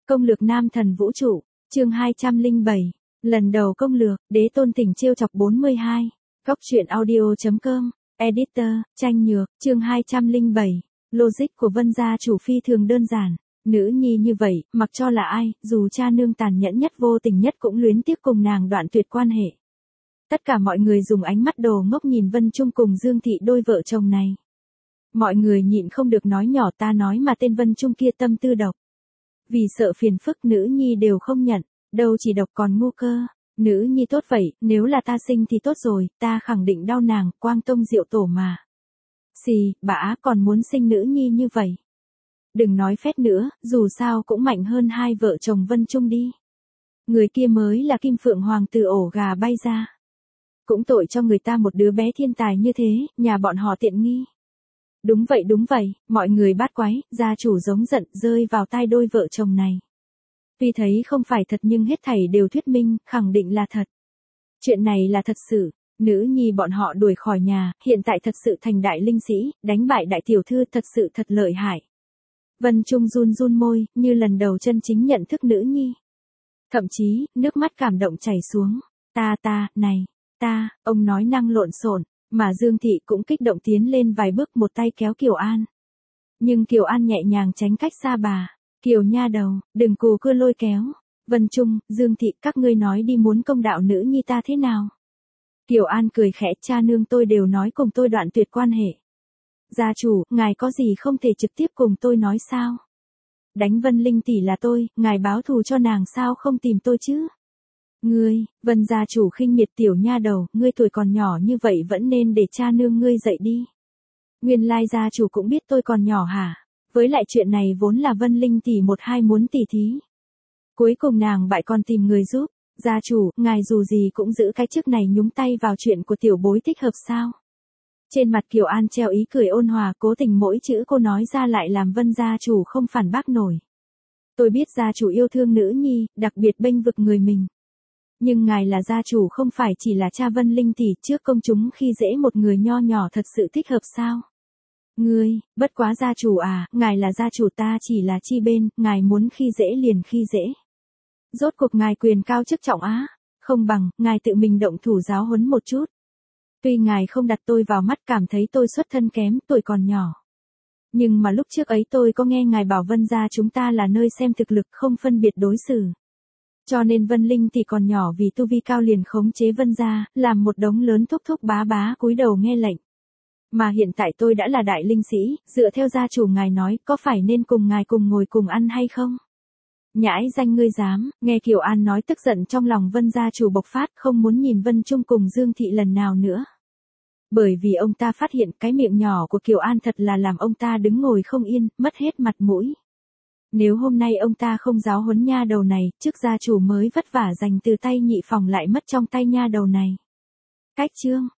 Công lược nam thần vũ trụ, chương 207. Lần đầu công lược, đế tôn tình trêu chọc 42. Góc truyện audio.com, editor, tranh nhược, chương 207. Logic của Vân gia chủ phi thường đơn giản. Nữ nhi như vậy, mặc cho là ai, dù cha nương tàn nhẫn nhất vô tình nhất cũng luyến tiếc cùng nàng đoạn tuyệt quan hệ. Tất cả mọi người dùng ánh mắt đồ ngốc nhìn Vân Trung cùng Dương Thị đôi vợ chồng này. Mọi người nhịn không được nói nhỏ ta nói mà tên Vân Trung kia tâm tư độc. Vì sợ phiền phức nữ nhi đều không nhận, đâu chỉ độc còn ngu cơ. Nữ nhi tốt vậy, nếu là ta sinh thì tốt rồi, ta khẳng định đau nàng, quang tông diệu tổ mà. Xì, bả còn muốn sinh nữ nhi như vậy. Đừng nói phét nữa, dù sao cũng mạnh hơn hai vợ chồng Vân Trung đi. Người kia mới là Kim Phượng Hoàng từ ổ gà bay ra. Cũng tội cho người ta một đứa bé thiên tài như thế, nhà bọn họ tiện nghi. Đúng vậy, mọi người bát quái, gia chủ giống giận rơi vào tai đôi vợ chồng này. Tuy thấy không phải thật nhưng hết thảy đều thuyết minh, khẳng định là thật. Chuyện này là thật sự, nữ nhi bọn họ đuổi khỏi nhà, hiện tại thật sự thành đại linh sĩ, đánh bại đại tiểu thư thật sự thật lợi hại. Vân Trung run run môi, như lần đầu chân chính nhận thức nữ nhi. Thậm chí, nước mắt cảm động chảy xuống. Ông nói năng lộn xộn, mà Dương Thị cũng kích động tiến lên vài bước một tay kéo Kiều An. Nhưng Kiều An nhẹ nhàng tránh cách xa bà. Kiều nha đầu, đừng cù cưa lôi kéo. Vân Trung, Dương Thị, các ngươi nói đi muốn công đạo nữ nhi ta thế nào? Kiều An cười khẽ, cha nương tôi đều nói cùng tôi đoạn tuyệt quan hệ. Gia chủ, ngài có gì không thể trực tiếp cùng tôi nói sao? Đánh Vân Linh tỷ là tôi, ngài báo thù cho nàng sao không tìm tôi chứ? Ngươi, Vân gia chủ khinh miệt tiểu nha đầu, ngươi tuổi còn nhỏ như vậy vẫn nên để cha nương ngươi dậy đi. Nguyên lai gia chủ cũng biết tôi còn nhỏ hả? Với lại chuyện này vốn là Vân Linh tỷ một hai muốn tỉ thí. Cuối cùng nàng bại còn tìm người giúp. Gia chủ, ngài dù gì cũng giữ cái chức này nhúng tay vào chuyện của tiểu bối thích hợp sao? Trên mặt Kiều An treo ý cười ôn hòa, cố tình mỗi chữ cô nói ra lại làm Vân gia chủ không phản bác nổi. Tôi biết gia chủ yêu thương nữ nhi, đặc biệt bênh vực người mình. Nhưng ngài là gia chủ không phải chỉ là cha Vân Linh tỷ trước công chúng khi dễ một người nho nhỏ thật sự thích hợp sao? Ngươi, bất quá gia chủ à, ngài là gia chủ ta chỉ là chi bên, ngài muốn khi dễ liền khi dễ. Rốt cuộc ngài quyền cao chức trọng á, không bằng, ngài tự mình động thủ giáo huấn một chút. Tuy ngài không đặt tôi vào mắt cảm thấy tôi xuất thân kém, tuổi còn nhỏ. Nhưng mà lúc trước ấy tôi có nghe ngài bảo Vân gia chúng ta là nơi xem thực lực không phân biệt đối xử. Cho nên Vân Linh thì còn nhỏ vì tu vi cao liền khống chế Vân gia, làm một đống lớn thúc thúc bá bá cúi đầu nghe lệnh. Mà hiện tại tôi đã là đại linh sĩ, dựa theo gia chủ ngài nói, có phải nên cùng ngài cùng ngồi cùng ăn hay không? Nhãi danh ngươi dám, nghe Kiều An nói tức giận trong lòng Vân gia chủ bộc phát, không muốn nhìn Vân Trung cùng Dương Thị lần nào nữa. Bởi vì ông ta phát hiện cái miệng nhỏ của Kiều An thật là làm ông ta đứng ngồi không yên, mất hết mặt mũi. Nếu hôm nay ông ta không giáo huấn nha đầu này, trước gia chủ mới vất vả giành từ tay nhị phòng lại mất trong tay nha đầu này. Cách chương,